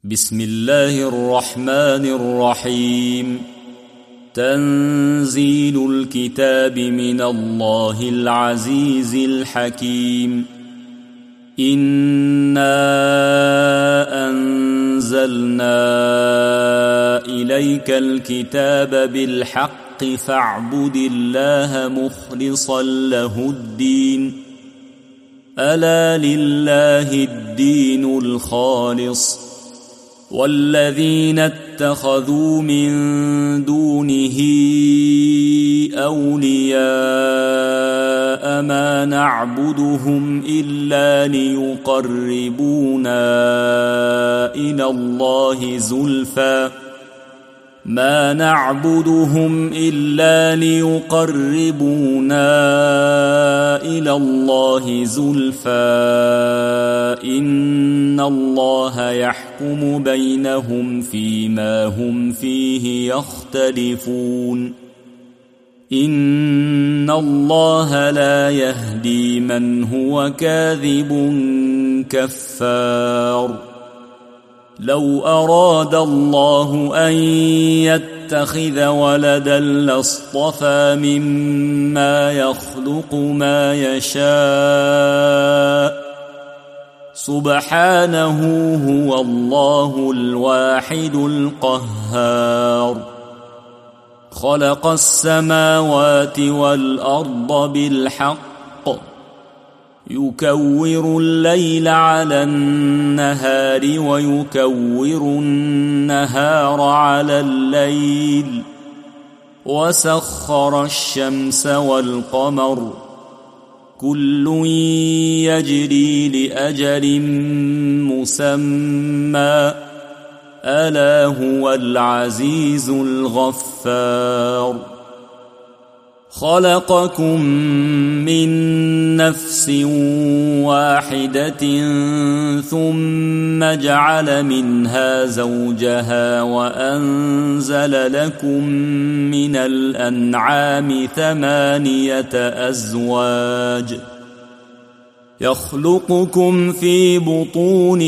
بسم الله الرحمن الرحيم. تنزيل الكتاب من الله العزيز الحكيم. إنا أنزلنا إليك الكتاب بالحق فاعبد الله مخلصا له الدين. ألا لله الدين الخالص، والذين اتخذوا من دونه أولياء ما نعبدهم إلا ليقربونا إلى الله زلفى إن الله يحكم بينهم فيما هم فيه يختلفون. إن الله لا يهدي من هو كاذب كفار. لو أراد الله أن يتخذ ولدا لاصطفى مما يخلق ما يشاء، سبحانه هو الله الواحد القهار. خلق السماوات والأرض بالحق، يكور الليل على النهار ويكور النهار على الليل، وسخر الشمس والقمر، كل يجري لأجل مسمى، ألا هو العزيز الغفار. خلقكم من نفس واحدة ثم جعل منها زوجها وأنزل لكم من الأنعام 8 أزواج، يخلقكم في بطون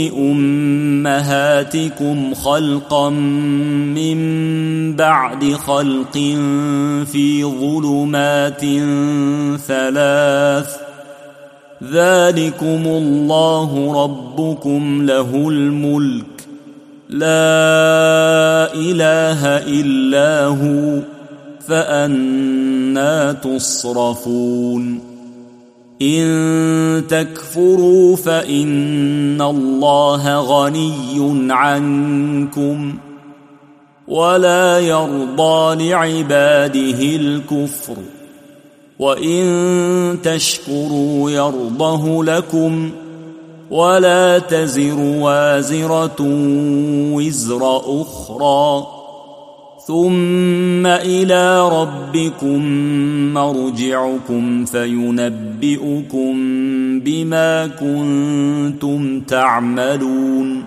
أمهاتكم خلقا من بعد خلق في ظلمات 3، ذلكم الله ربكم له الملك، لا إله إلا هو، فأنى تصرفون. إن تكفروا فإن الله غني عنكم، ولا يرضى لعباده الكفر، وإن تشكروا يرضه لكم، ولا تزر وازرة وزر أخرى، ثم إلى ربكم مرجعكم فينبئكم بما كنتم تعملون،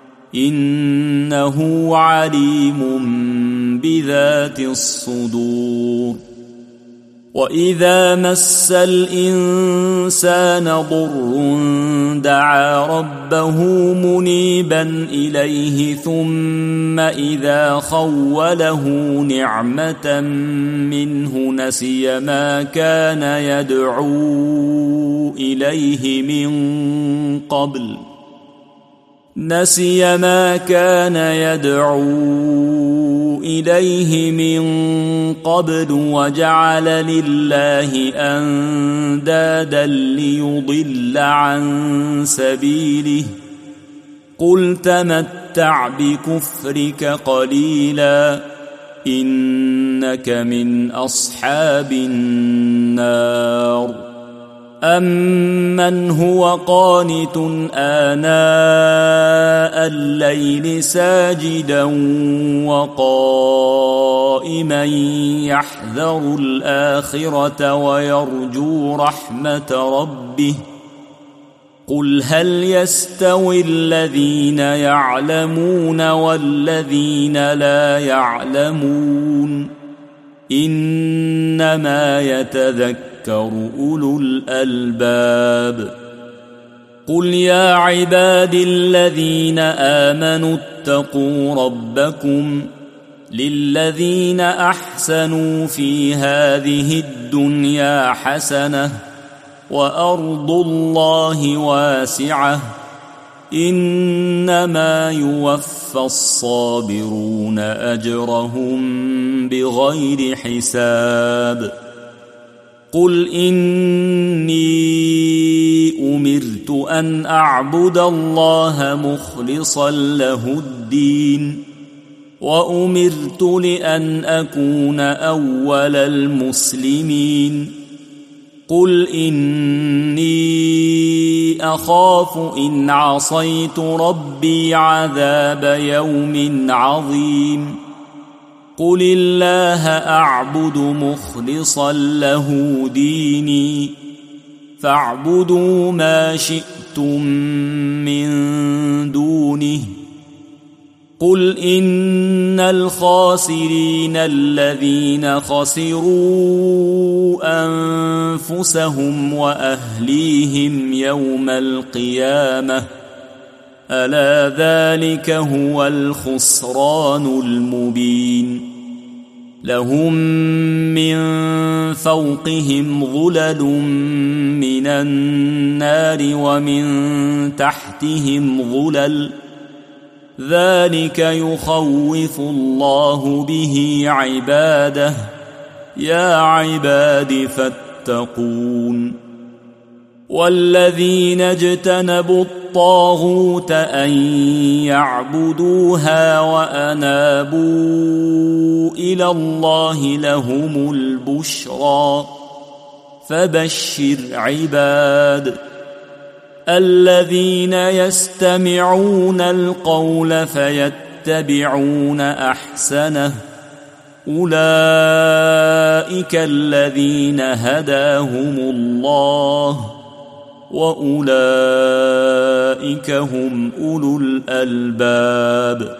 إنه عليم بذات الصدور. وإذا مس الإنسان ضر دعا ربه منيبا إليه، ثم إذا خوله نعمة منه نسي ما كان يدعو إليه من قبل وجعل لله أندادا ليضل عن سبيله. قل تمتع بكفرك قليلا إنك من أصحاب النار. أمن هو قانت آناء الليل ساجدا وقائما يحذر الآخرة ويرجو رحمة ربه. قل هل يستوي الذين يعلمون والذين لا يعلمون؟ إنما يتذكر أولو الألباب. قل يا عبادي الذين آمنوا اتقوا ربكم للذين أحسنوا في هذه الدنيا حسنة وأرض الله واسعة إنما يوفى الصابرون أجرهم بغير حساب قل إني أمرت أن أعبد الله مخلصا له الدين وأمرت لأن أكون أول المسلمين قل إني أخاف إن عصيت ربي عذاب يوم عظيم قل الله أعبد مخلصا له ديني فاعبدوا ما شئتم من دونه قل إن الخاسرين الذين خسروا أنفسهم وأهليهم يوم القيامة ألا ذلك هو الخسران المبين لهم من فوقهم ظلل من النار ومن تحتهم ظلل ذلك يخوف الله به عباده يا عباد فاتقون والذين اجتنبوا الطاغوت أن يعبدوها وأنابوا إلى الله لهم البشرى فبشر عباد الذين يستمعون القول فيتبعون أحسنه أولئك الذين هداهم الله وأولئك هم أولو الألباب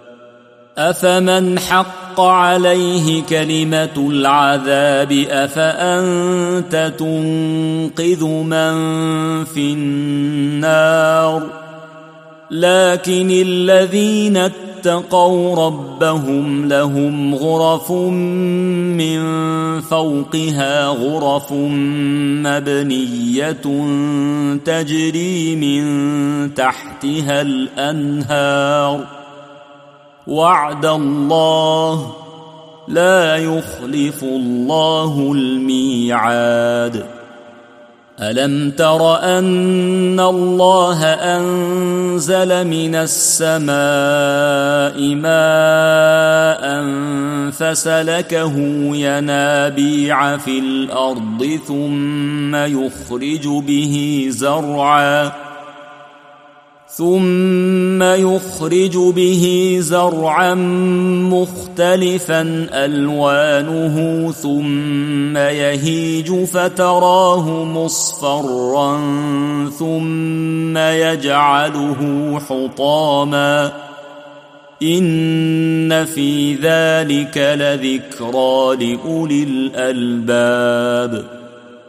أفمن حق عليه كلمة العذاب أفأنت تنقذ من في النار لكن الذين اتقوا ربهم لهم غرف من فوقها غرف مبنية تجري من تحتها الأنهار وعد الله لا يخلف الله الميعاد ألم تر أن الله أنزل من السماء ماء فسلكه ينابيع في الأرض ثم يخرج به زرعا مختلفا ألوانه ثم يهيج فتراه مصفرا ثم يجعله حطاما إن في ذلك لذكرى لأولي الألباب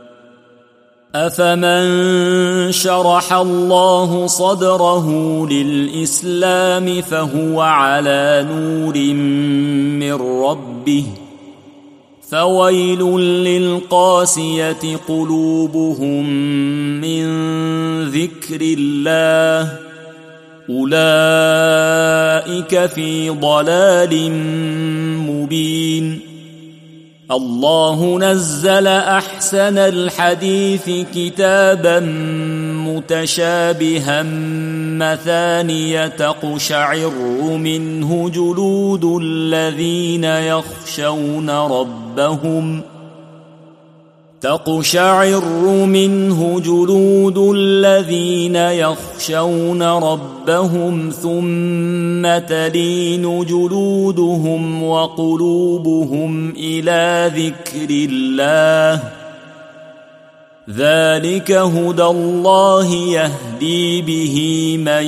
أفمن شرح الله صدره للإسلام فهو على نور من ربه فويل للقاسية قلوبهم من ذكر الله أولئك في ضلال مبين الله نزل أحسن الحديث كتابا متشابها مثانية تقشعر منه جلود الذين يخشون ربهم ثم تلين جلودهم وقلوبهم إلى ذكر الله ذلك هدى الله يهدي به من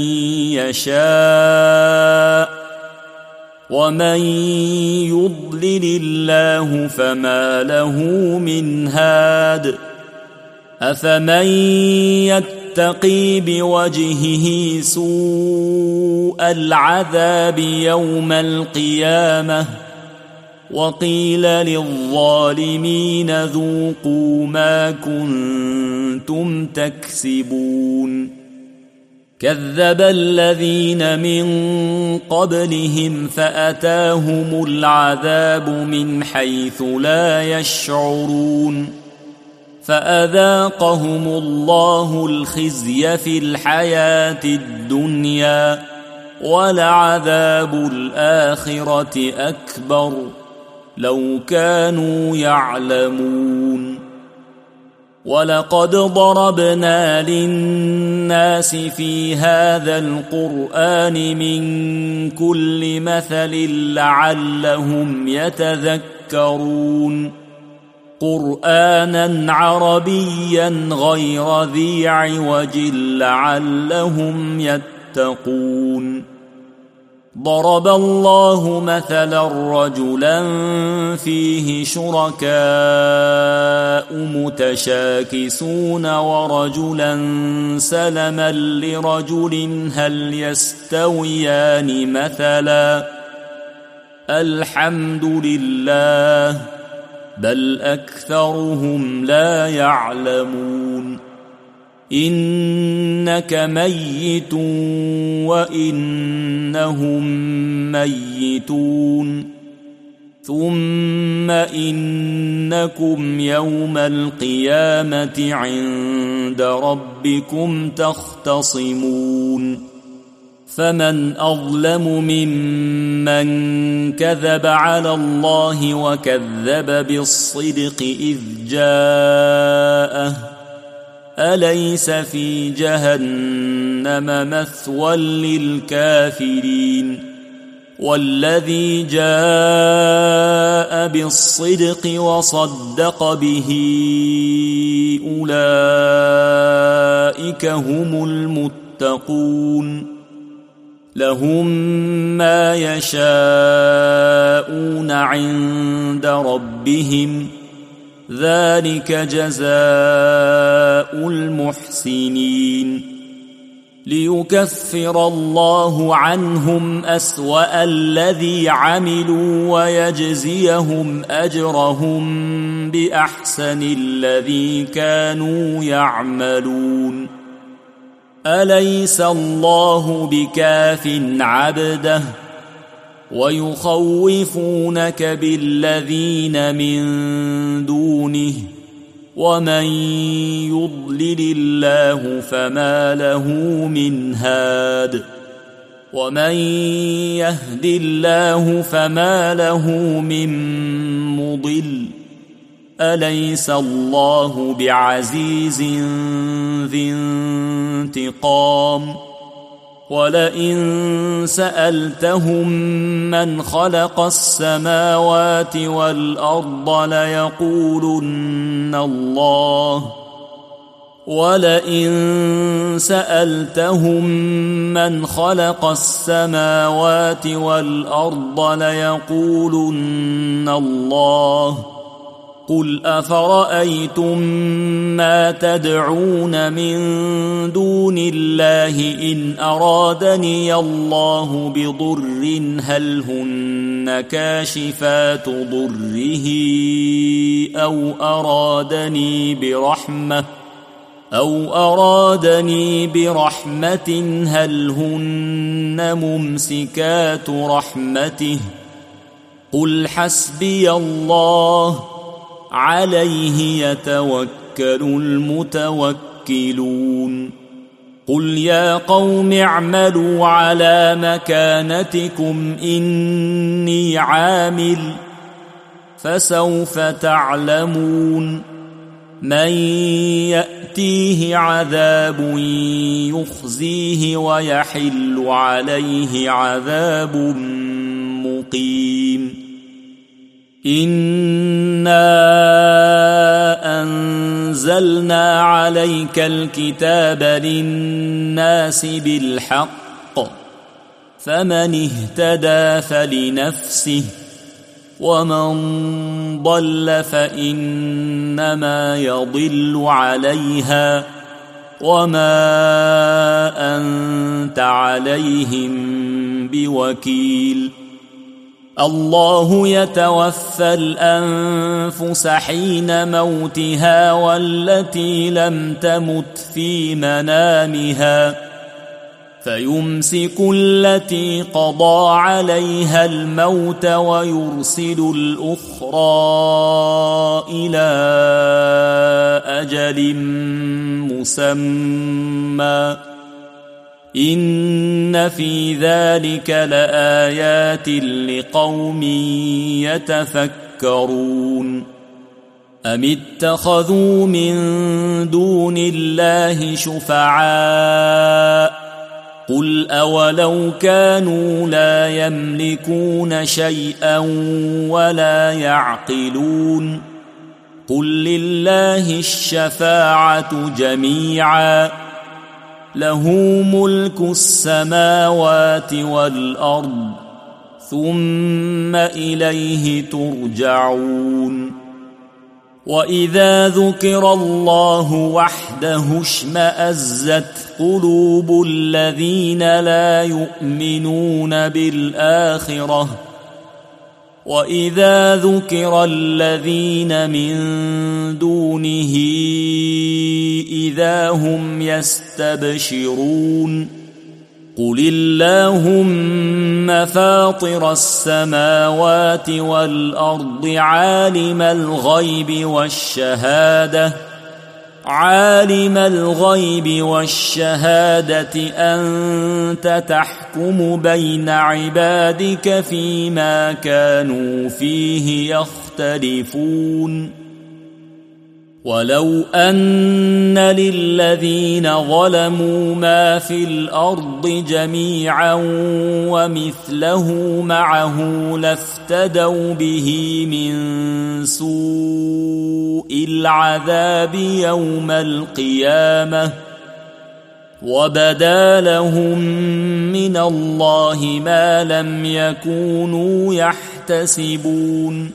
يشاء ومن يضلل الله فما له من هاد أفمن يتقي بوجهه سوء العذاب يوم القيامة وقيل للظالمين ذوقوا ما كنتم تكسبون كذب الذين من قبلهم فأتاهم العذاب من حيث لا يشعرون فأذاقهم الله الخزي في الحياة الدنيا ولعذاب الآخرة أكبر لو كانوا يعلمون ولقد ضربنا للناس في هذا القرآن من كل مثل لعلهم يتذكرون قرآنا عربيا غير ذي عوج لعلهم يتقون ضرب الله مثلا رجلا فيه شركاء متشاكسون ورجلا سلما لرجل هل يستويان مثلا الحمد لله بل أكثرهم لا يعلمون إنك ميت وإنهم ميتون ثم إنكم يوم القيامة عند ربكم تختصمون فمن أظلم ممن كذب على الله وكذب بالصدق إذ جاءه أليس في جهنم مثوى للكافرين والذي جاء بالصدق وصدق به أولئك هم المتقون لهم ما يشاءون عند ربهم ذلك جزاء المحسنين ليكفر الله عنهم أسوأ الذي عملوا ويجزيهم أجرهم بأحسن الذي كانوا يعملون أليس الله بكاف عبده ويخوفونك بالذين من دونه ومن يضلل الله فما له من هاد ومن يهد الله فما له من مضل أليس الله بعزيز ذي انتقام ولئن سألتهم من خلق السماوات والأرض ليقولن الله ولئن سألتهم من خلق السماوات والأرض ليقولن الله قل أفرأيتم ما تدعون من دون الله إن أرادني الله بضر هل هن كاشفات ضره أو أرادني برحمة هل هن ممسكات رحمته قل حسبي الله عليه يتوكل المتوكلون قل يا قوم اعملوا على مكانتكم إني عامل فسوف تعلمون من يأتيه عذاب يخزيه ويحل عليه عذاب مقيم إنا أنزلنا عليك الكتاب للناس بالحق فمن اهتدى فلنفسه ومن ضل فإنما يضل عليها وما أنت عليهم بوكيل الله يتوفى الأنفس حين موتها والتي لم تمت في منامها فيمسك التي قضى عليها الموت ويرسل الأخرى إلى أجل مسمى إن في ذلك لآيات لقوم يتفكرون أم اتخذوا من دون الله شفعاء قل أولو كانوا لا يملكون شيئا ولا يعقلون قل لله الشفاعة جميعا له ملك السماوات والأرض ثم إليه ترجعون وإذا ذكر الله وحده اشمأزت قلوب الذين لا يؤمنون بالآخرة وإذا ذكر الذين من دونه إذا هم يستبشرون قل اللهم فاطر السماوات والأرض عالم الغيب والشهادة أنت تحكم بين عبادك فيما كانوا فيه يختلفون ولو أن للذين ظلموا ما في الأرض جميعا ومثله معه لافتدوا به من سوء العذاب يوم القيامة وبدا لهم من الله ما لم يكونوا يحتسبون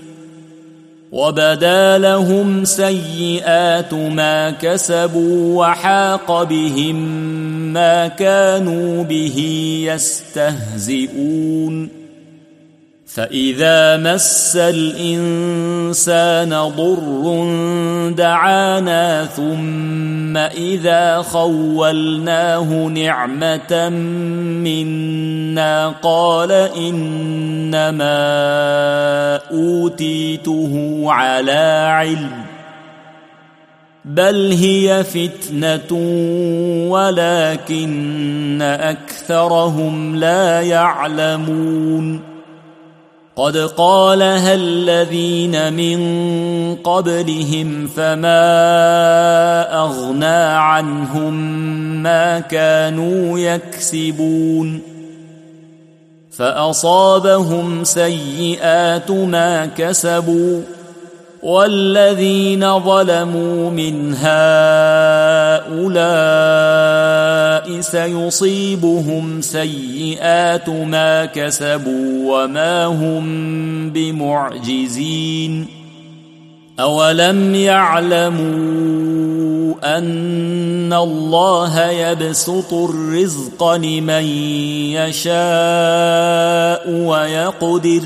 وبدا لهم سيئات ما كسبوا وحاق بهم ما كانوا به يستهزئون فإذا مس الإنسان ضر دعانا ثم إذا خولناه نعمة منا قال إنما أوتيته على علم بل هي فتنة ولكن أكثرهم لا يعلمون قد قالها الذين من قبلهم فما أغنى عنهم ما كانوا يكسبون فأصابهم سيئات ما كسبوا والذين ظلموا من هؤلاء سيصيبهم سيئات ما كسبوا وما هم بمعجزين أولم يعلموا أن الله يبسط الرزق لمن يشاء ويقدر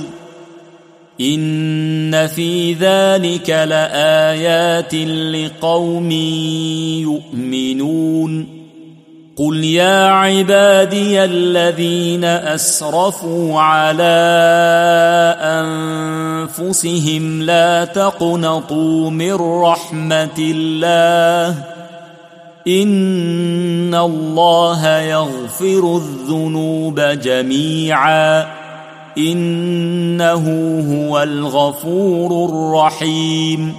إن في ذلك لآيات لقوم يؤمنون قل يا عبادي الذين أسرفوا على أنفسهم لا تقنطوا من رحمة الله إن الله يغفر الذنوب جميعا إنه هو الغفور الرحيم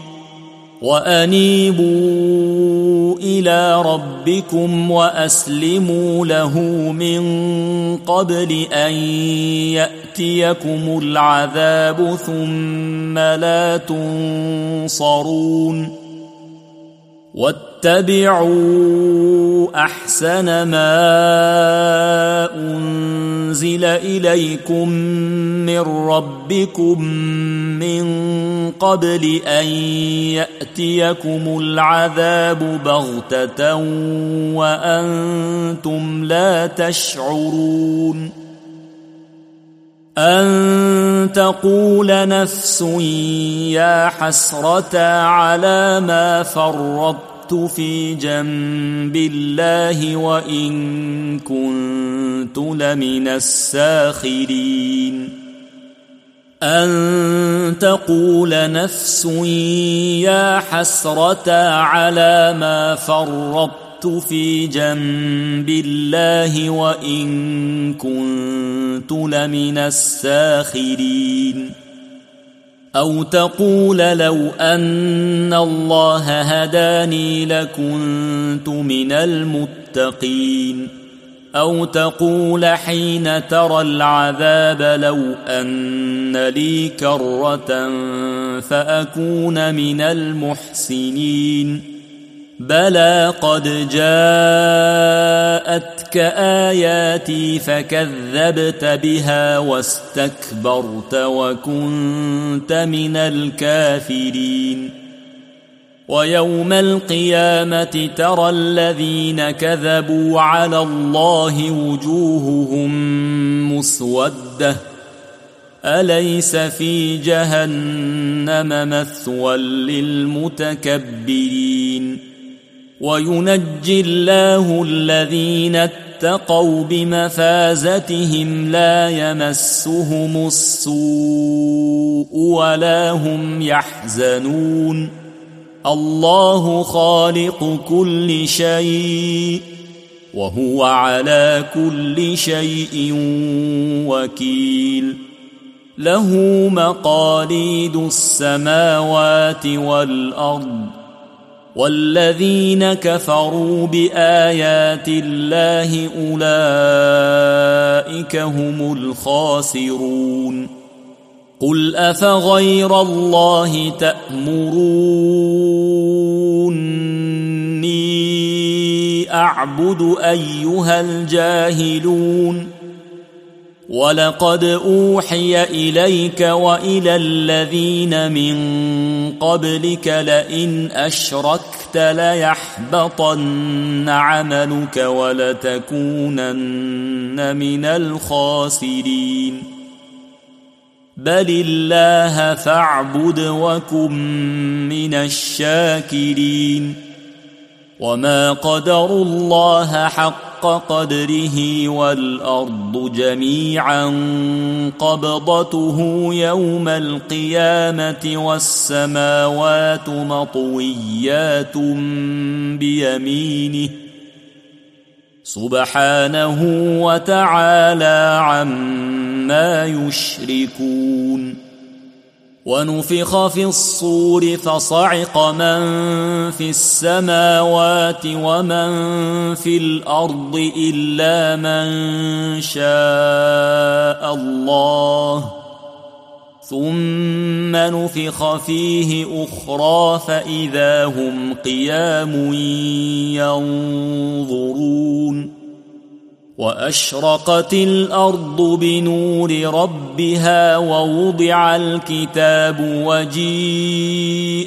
وأنيبوا إلى ربكم وأسلموا له من قبل أن يأتيكم العذاب ثم لا تنصرون واتبعوا أحسن ما أنزل إليكم من ربكم من قبل أن يأتيكم العذاب بغتة وأنتم لا تشعرون أن تقول نفس يا حسرة على ما فرطت في جنب الله وإن كنت لمن الساخرين أن تقول نفس يا حسرة على ما فرطت في جنب الله وإن كنت لمن الساخرين أو تقول لو أن الله هداني لكنت من المتقين أو تقول حين ترى العذاب لو أن لي كرة فأكون من المحسنين بلى قد جاءتك آياتي فكذبت بها واستكبرت وكنت من الكافرين ويوم القيامة ترى الذين كذبوا على الله وجوههم مسودة أليس في جهنم مثوى للمتكبرين وينجي الله الذين اتقوا بمفازتهم لا يمسهم السوء ولا هم يحزنون الله خالق كل شيء وهو على كل شيء وكيل له مقاليد السماوات والأرض والذين كفروا بآيات الله أولئك هم الخاسرون قل أفغير الله تأمروني أعبد أيها الجاهلون ولقد أوحي إليك وإلى الذين من قبلك لئن أشركت ليحبطن عملك ولتكونن من الخاسرين بل الله فاعبد وكن من الشاكرين وما قدروا الله حق قدره والأرض جميعا قبضته يوم القيامة والسماوات مطويات بيمينه سبحانه وتعالى عما يشركون ونفخ في الصور فصعق من في السماوات ومن في الأرض إلا من شاء الله ثم نفخ فيه أخرى فإذا هم قيام ينظرون وأشرقت الأرض بنور ربها ووضع الكتاب وجيء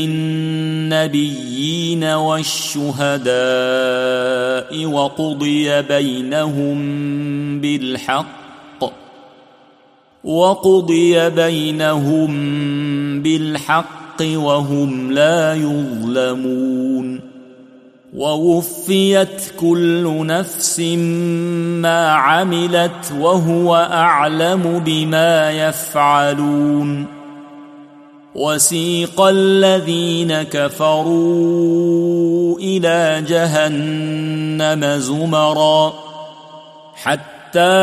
بالنبيين والشهداء وقضي بينهم بالحق وهم لا يظلمون ووفيت كل نفس ما عملت وهو أعلم بما يفعلون وسيق الذين كفروا إلى جهنم زمرا حتى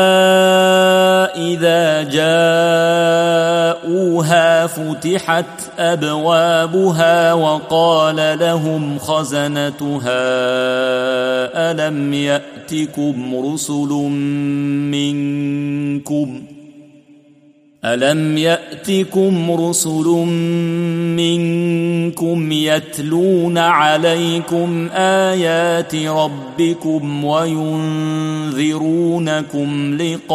إذا جاءوها فتحت أبوابها وقال لهم خزنتها ألم يأتكم رسل منكم ألم يأتكم رسل منكم يتلون عليكم آيات ربكم وينذرونكم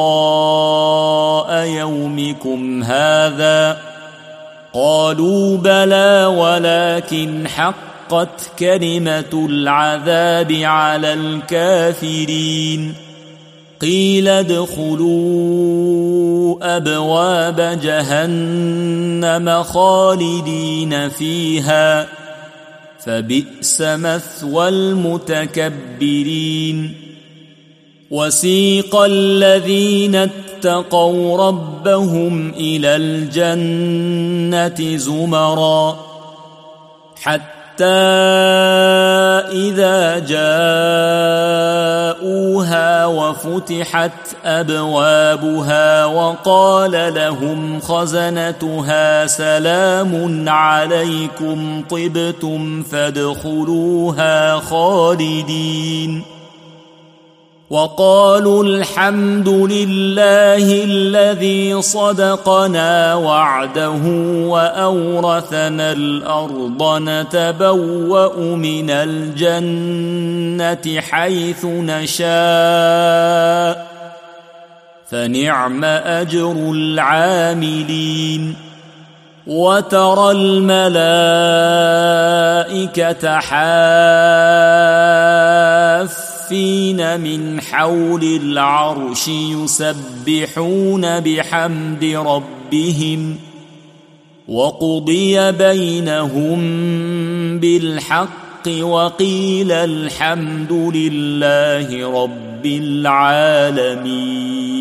لقاء يومكم هذا؟ قالوا بلى ولكن حقت كلمة العذاب على الكافرين. قيل ادخلوا أبواب جهنم خالدين فيها فبئس مثوى المتكبرين. وسيق الذين اتقوا ربهم إلى الجنة زمرا حتى إذا جاءوها وفتحت أبوابها وقال لهم خزنتها سلام عليكم طبتم فادخلوها خالدين. وقالوا الحمد لله الذي صدقنا وعده وأورثنا الأرض نتبوأ من الجنة حيث نشاء فنعم أجر العاملين. وترى الملائكة حافين من حول العرش يسبحون بحمد ربهم وقضي بينهم بالحق وقيل الحمد لله رب العالمين.